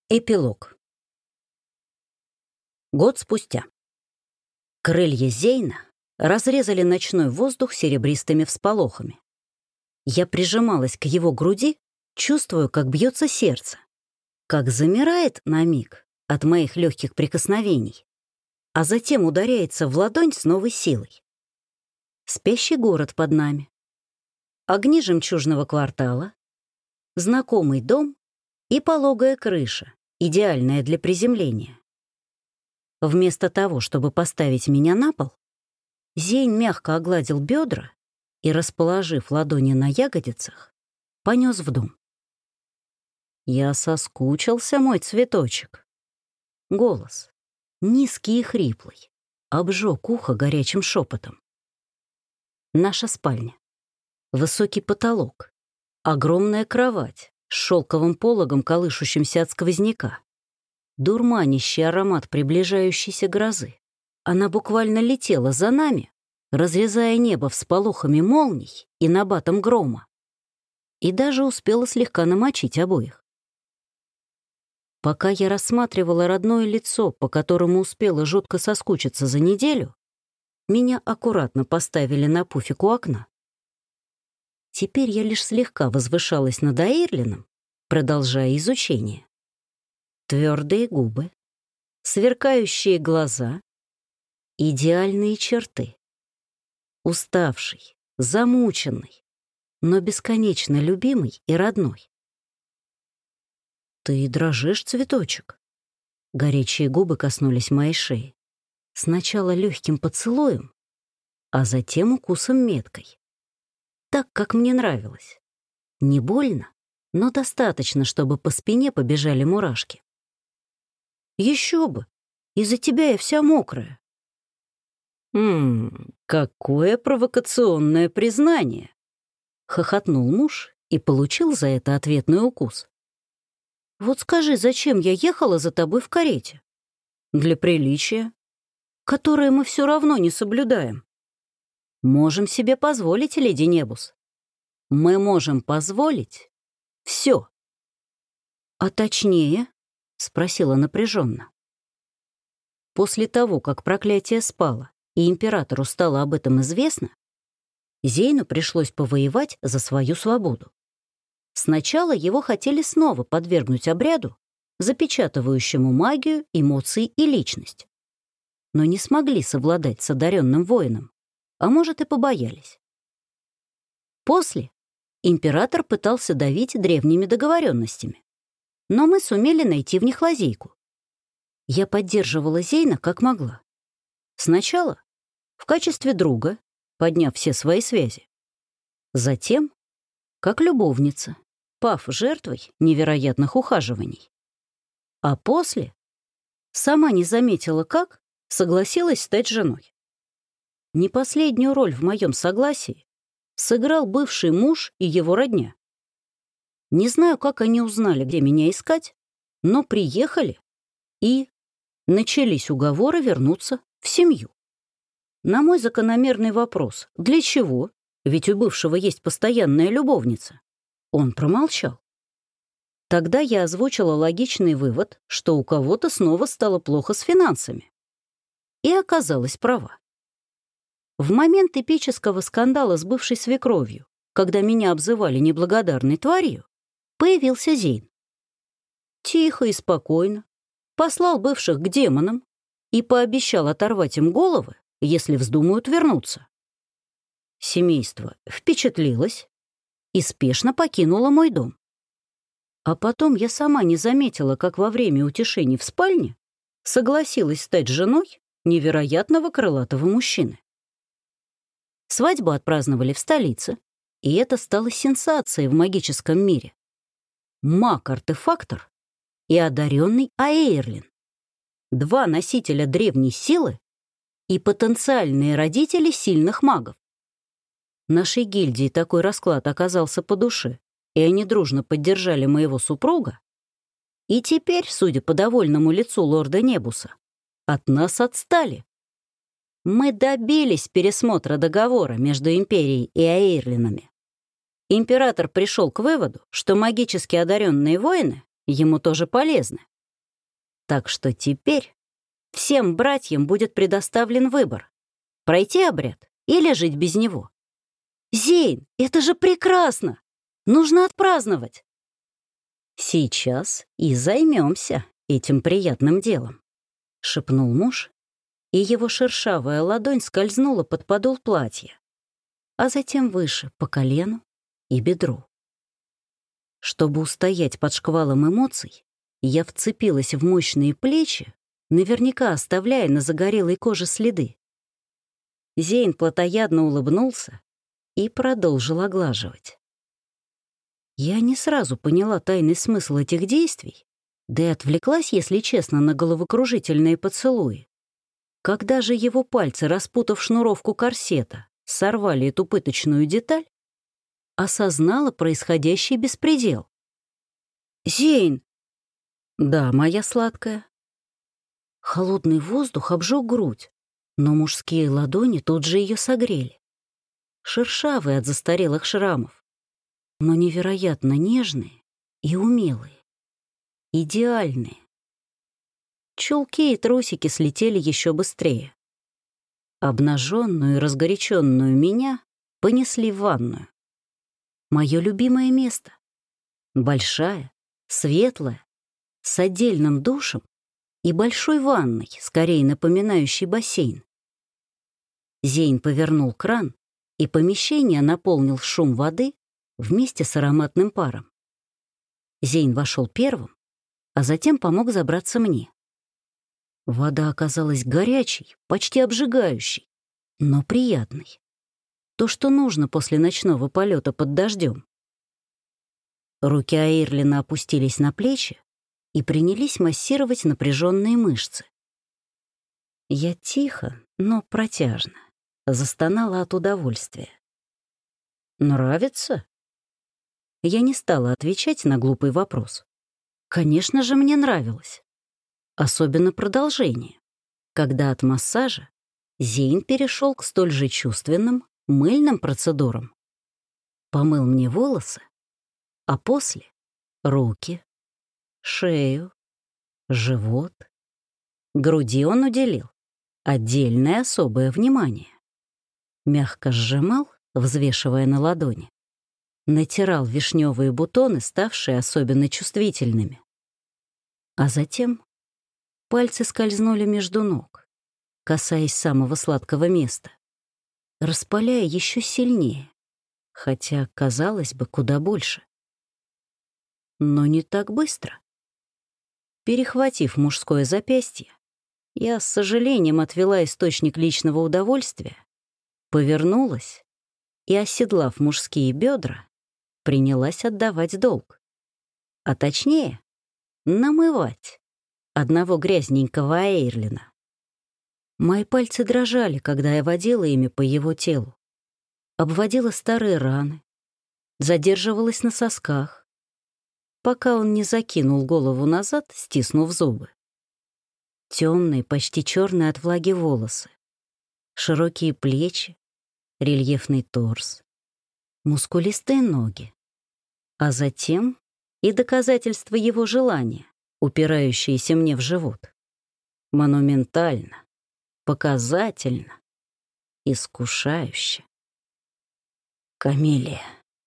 Эпилог. Год спустя. Крылья Зейна разрезали ночной воздух серебристыми всполохами. Я прижималась к его груди, чувствуя, как бьется сердце, как замирает на миг от моих легких прикосновений, а затем ударяется в ладонь с новой силой. Спящий город под нами, огни жемчужного квартала, знакомый дом и пологая крыша, идеальная для приземления. Вместо того, чтобы поставить меня на пол, Зейн мягко огладил бедра и, расположив ладони на ягодицах, понес в дом. «Я соскучился, мой цветочек». Голос, низкий и хриплый, обжег ухо горячим шепотом. Наша спальня. Высокий потолок, огромная кровать с шелковым пологом, колышущимся от сквозняка, дурманящий аромат приближающейся грозы. Она буквально летела за нами, разрезая небо всполохами молний и набатом грома, и даже успела слегка намочить обоих. Пока я рассматривала родное лицо, по которому успела жутко соскучиться за неделю, меня аккуратно поставили на пуфик у окна. Теперь я лишь слегка возвышалась над Аирлином, продолжая изучение. Твердые губы, сверкающие глаза, идеальные черты. Уставший, замученный, но бесконечно любимый и родной. «Ты дрожишь, цветочек?» Горячие губы коснулись моей шеи. Сначала легким поцелуем, а затем укусом меткой. Так, как мне нравилось. Не больно, но достаточно, чтобы по спине побежали мурашки. «Еще бы! Из-за тебя я вся мокрая». Какое провокационное признание!» — хохотнул муж и получил за это ответный укус. «Вот скажи, зачем я ехала за тобой в карете? Для приличия, которое мы все равно не соблюдаем. Можем себе позволить, леди Небус. Мы можем позволить все». «А точнее?» — спросила напряженно. После того, как проклятие спало, и императору стало об этом известно, Зейну пришлось повоевать за свою свободу. Сначала его хотели снова подвергнуть обряду, запечатывающему магию, эмоции и личность. Но не смогли совладать с одаренным воином, а может и побоялись. После император пытался давить древними договоренностями, но мы сумели найти в них лазейку. Я поддерживала Зейна как могла. Сначала в качестве друга, подняв все свои связи. Затем как любовница, пав жертвой невероятных ухаживаний. А после, сама не заметила как, согласилась стать женой. Не последнюю роль в моем согласии сыграл бывший муж и его родня. Не знаю, как они узнали, где меня искать, но приехали, и начались уговоры вернуться в семью. На мой закономерный вопрос «Для чего?», ведь у бывшего есть постоянная любовница, он промолчал. Тогда я озвучила логичный вывод, что у кого-то снова стало плохо с финансами. И оказалась права. В момент эпического скандала с бывшей свекровью, когда меня обзывали неблагодарной тварью, появился Зейн. Тихо и спокойно послал бывших к демонам и пообещал оторвать им головы, если вздумают вернуться. Семейство впечатлилось и спешно покинуло мой дом. А потом я сама не заметила, как во время утешений в спальне согласилась стать женой невероятного крылатого мужчины. Свадьбу отпраздновали в столице, и это стало сенсацией в магическом мире. Маг-артефактор и одаренный Аэрлин. Два носителя древней силы и потенциальные родители сильных магов. Нашей гильдии такой расклад оказался по душе, и они дружно поддержали моего супруга. И теперь, судя по довольному лицу лорда Небуса, от нас отстали. Мы добились пересмотра договора между Империей и Аэрлинами. Император пришел к выводу, что магически одаренные воины ему тоже полезны, Так что теперь всем братьям будет предоставлен выбор — пройти обряд или жить без него. «Зейн, это же прекрасно! Нужно отпраздновать!» «Сейчас и займемся этим приятным делом», — шепнул муж, и его шершавая ладонь скользнула под подол платья, а затем выше, по колену и бедру. Чтобы устоять под шквалом эмоций, я вцепилась в мощные плечи, наверняка оставляя на загорелой коже следы. Зейн плотоядно улыбнулся и продолжил оглаживать. Я не сразу поняла тайный смысл этих действий, да и отвлеклась, если честно, на головокружительные поцелуи. Когда же его пальцы, распутав шнуровку корсета, сорвали эту пыточную деталь, осознала происходящий беспредел. «Зейн!» «Да, моя сладкая». Холодный воздух обжег грудь, но мужские ладони тут же ее согрели. Шершавые от застарелых шрамов, но невероятно нежные и умелые. Идеальные. Чулки и трусики слетели еще быстрее. Обнаженную и разгоряченную меня понесли в ванную. Мое любимое место. Большая, светлая, с отдельным душем и большой ванной, скорее напоминающей бассейн. Зейн повернул кран, и помещение наполнил шум воды вместе с ароматным паром. Зейн вошел первым, а затем помог забраться мне. Вода оказалась горячей, почти обжигающей, но приятной. То, что нужно после ночного полета под дождем. Руки Аирлина опустились на плечи и принялись массировать напряженные мышцы. Я тихо, но протяжно застонала от удовольствия. «Нравится?» Я не стала отвечать на глупый вопрос. Конечно же, мне нравилось. Особенно продолжение, когда от массажа Зейн перешел к столь же чувственным, мыльным процедурам. Помыл мне волосы, а после — руки, шею, живот. Груди он уделил отдельное особое внимание. Мягко сжимал, взвешивая на ладони. Натирал вишневые бутоны, ставшие особенно чувствительными. А затем пальцы скользнули между ног, касаясь самого сладкого места, распаляя еще сильнее, хотя, казалось бы, куда больше. Но не так быстро. Перехватив мужское запястье, я с сожалением отвела источник личного удовольствия, повернулась и, оседлав мужские бедра, принялась отдавать долг. А точнее, намывать одного грязненького Аирлина. Мои пальцы дрожали, когда я водила ими по его телу. Обводила старые раны, задерживалась на сосках, пока он не закинул голову назад, стиснув зубы. Темные, почти черные от влаги волосы, широкие плечи, рельефный торс, мускулистые ноги, а затем и доказательство его желания, упирающееся мне в живот. Монументально, показательно, искушающе. «Камелия».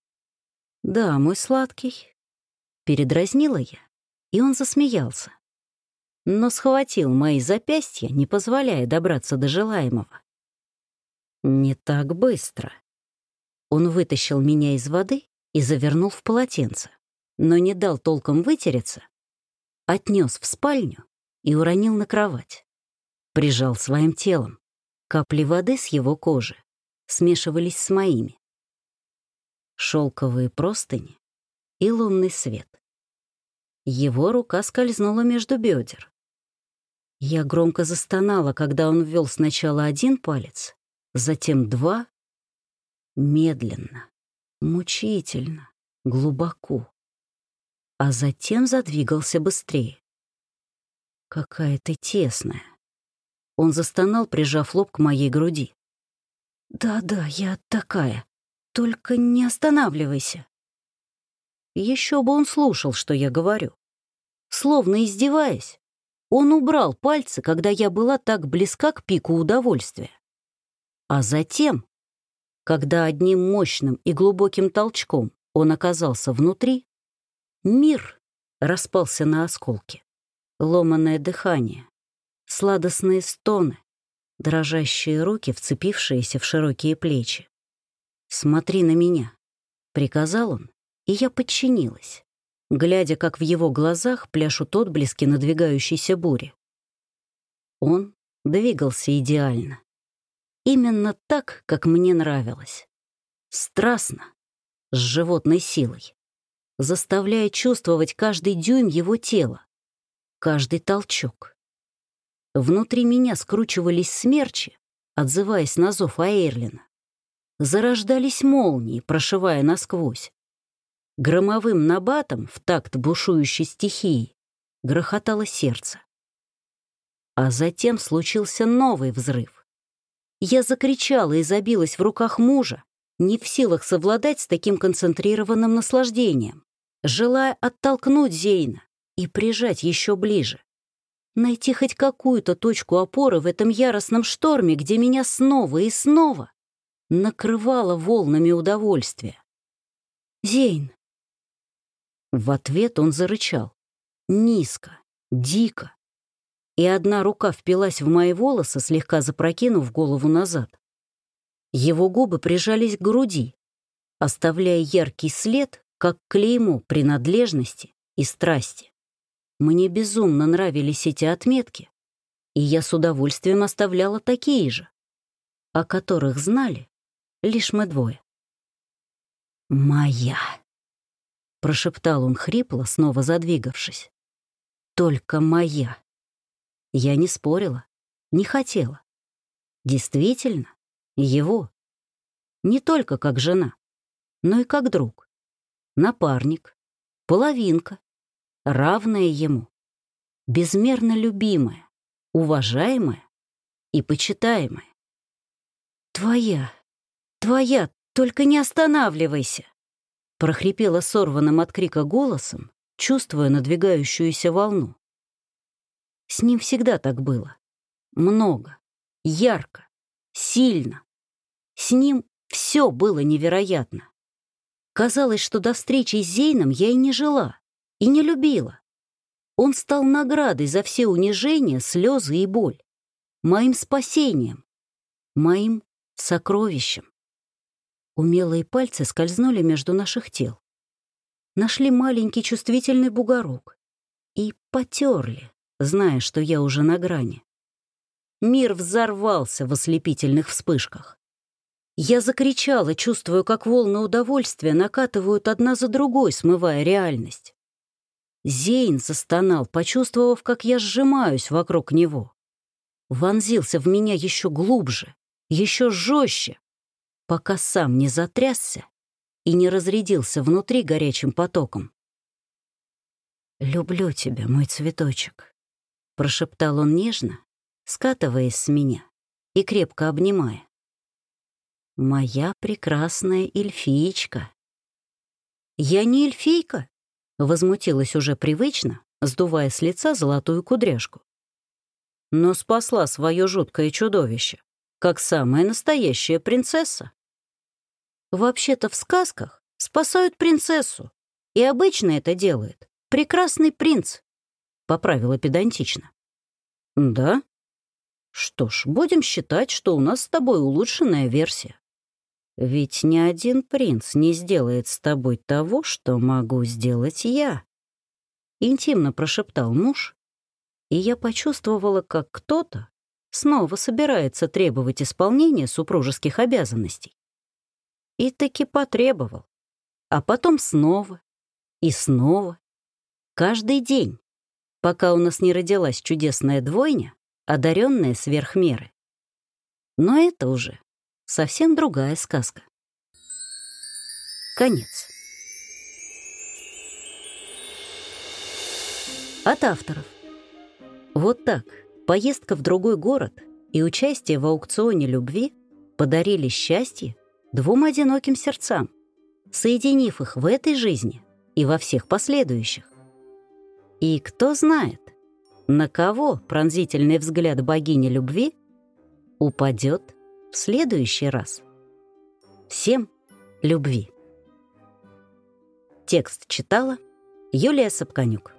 «Да, мой сладкий», — передразнила я, и он засмеялся, но схватил мои запястья, не позволяя добраться до желаемого. «Не так быстро». Он вытащил меня из воды и завернул в полотенце, но не дал толком вытереться, отнес в спальню и уронил на кровать. Прижал своим телом. Капли воды с его кожи смешивались с моими. Шелковые простыни и лунный свет. Его рука скользнула между бедер. Я громко застонала, когда он ввел сначала один палец, затем два. Медленно, мучительно, глубоко. А затем задвигался быстрее. «Какая ты тесная!» Он застонал, прижав лоб к моей груди. «Да-да, я такая. Только не останавливайся». Еще бы он слушал, что я говорю. Словно издеваясь, Он убрал пальцы, когда я была так близка к пику удовольствия. А затем, когда одним мощным и глубоким толчком он оказался внутри, мир распался на осколки. Ломаное дыхание, сладостные стоны, дрожащие руки, вцепившиеся в широкие плечи. «Смотри на меня», — приказал он, и я подчинилась, глядя, как в его глазах пляшут отблески надвигающейся бури. Он двигался идеально. Именно так, как мне нравилось. Страстно, с животной силой, заставляя чувствовать каждый дюйм его тела, каждый толчок. Внутри меня скручивались смерчи, отзываясь на зов Аэрлина. Зарождались молнии, прошивая насквозь. Громовым набатом в такт бушующей стихии грохотало сердце. А затем случился новый взрыв. Я закричала и забилась в руках мужа, не в силах совладать с таким концентрированным наслаждением, желая оттолкнуть Зейна и прижать еще ближе. Найти хоть какую-то точку опоры в этом яростном шторме, где меня снова и снова накрывало волнами удовольствия. «Зейн!» В ответ он зарычал. Низко, дико. И одна рука впилась в мои волосы, слегка запрокинув голову назад. Его губы прижались к груди, оставляя яркий след, как клеймо принадлежности и страсти. Мне безумно нравились эти отметки, и я с удовольствием оставляла такие же, о которых знали лишь мы двое. «Моя!» — прошептал он хрипло, снова задвигавшись. «Только моя!» Я не спорила, не хотела. Действительно, его. Не только как жена, но и как друг, напарник, половинка, равная ему, безмерно любимая, уважаемая и почитаемая. «Твоя, твоя, только не останавливайся!» прохрипела сорванным от крика голосом, чувствуя надвигающуюся волну. С ним всегда так было. Много, ярко, сильно. С ним все было невероятно. Казалось, что до встречи с Зейном я и не жила, и не любила. Он стал наградой за все унижения, слезы и боль. Моим спасением, моим сокровищем. Умелые пальцы скользнули между наших тел. Нашли маленький чувствительный бугорок и потерли, зная, что я уже на грани. Мир взорвался в ослепительных вспышках. Я закричала, чувствуя, как волны удовольствия накатывают одна за другой, смывая реальность. Зейн застонал, почувствовав, как я сжимаюсь вокруг него. Вонзился в меня еще глубже, еще жестче, пока сам не затрясся и не разрядился внутри горячим потоком. «Люблю тебя, мой цветочек», — прошептал он нежно, скатываясь с меня и крепко обнимая. «Моя прекрасная эльфиечка». «Я не эльфийка», — возмутилась уже привычно, сдувая с лица золотую кудряшку. «Но спасла свое жуткое чудовище, как самая настоящая принцесса». «Вообще-то в сказках спасают принцессу, и обычно это делает прекрасный принц», — поправила педантично. «Да? Что ж, будем считать, что у нас с тобой улучшенная версия. Ведь ни один принц не сделает с тобой того, что могу сделать я», — интимно прошептал муж, и я почувствовала, как кто-то снова собирается требовать исполнения супружеских обязанностей. И таки потребовал, а потом снова и снова, каждый день, пока у нас не родилась чудесная двойня, одаренная сверх меры. Но это уже совсем другая сказка. Конец. От авторов. Вот так поездка в другой город и участие в аукционе любви подарили счастье двум одиноким сердцам, соединив их в этой жизни и во всех последующих. И кто знает, На кого пронзительный взгляд богини любви упадет в следующий раз? Всем любви. Текст читала Юлия Сапканюк.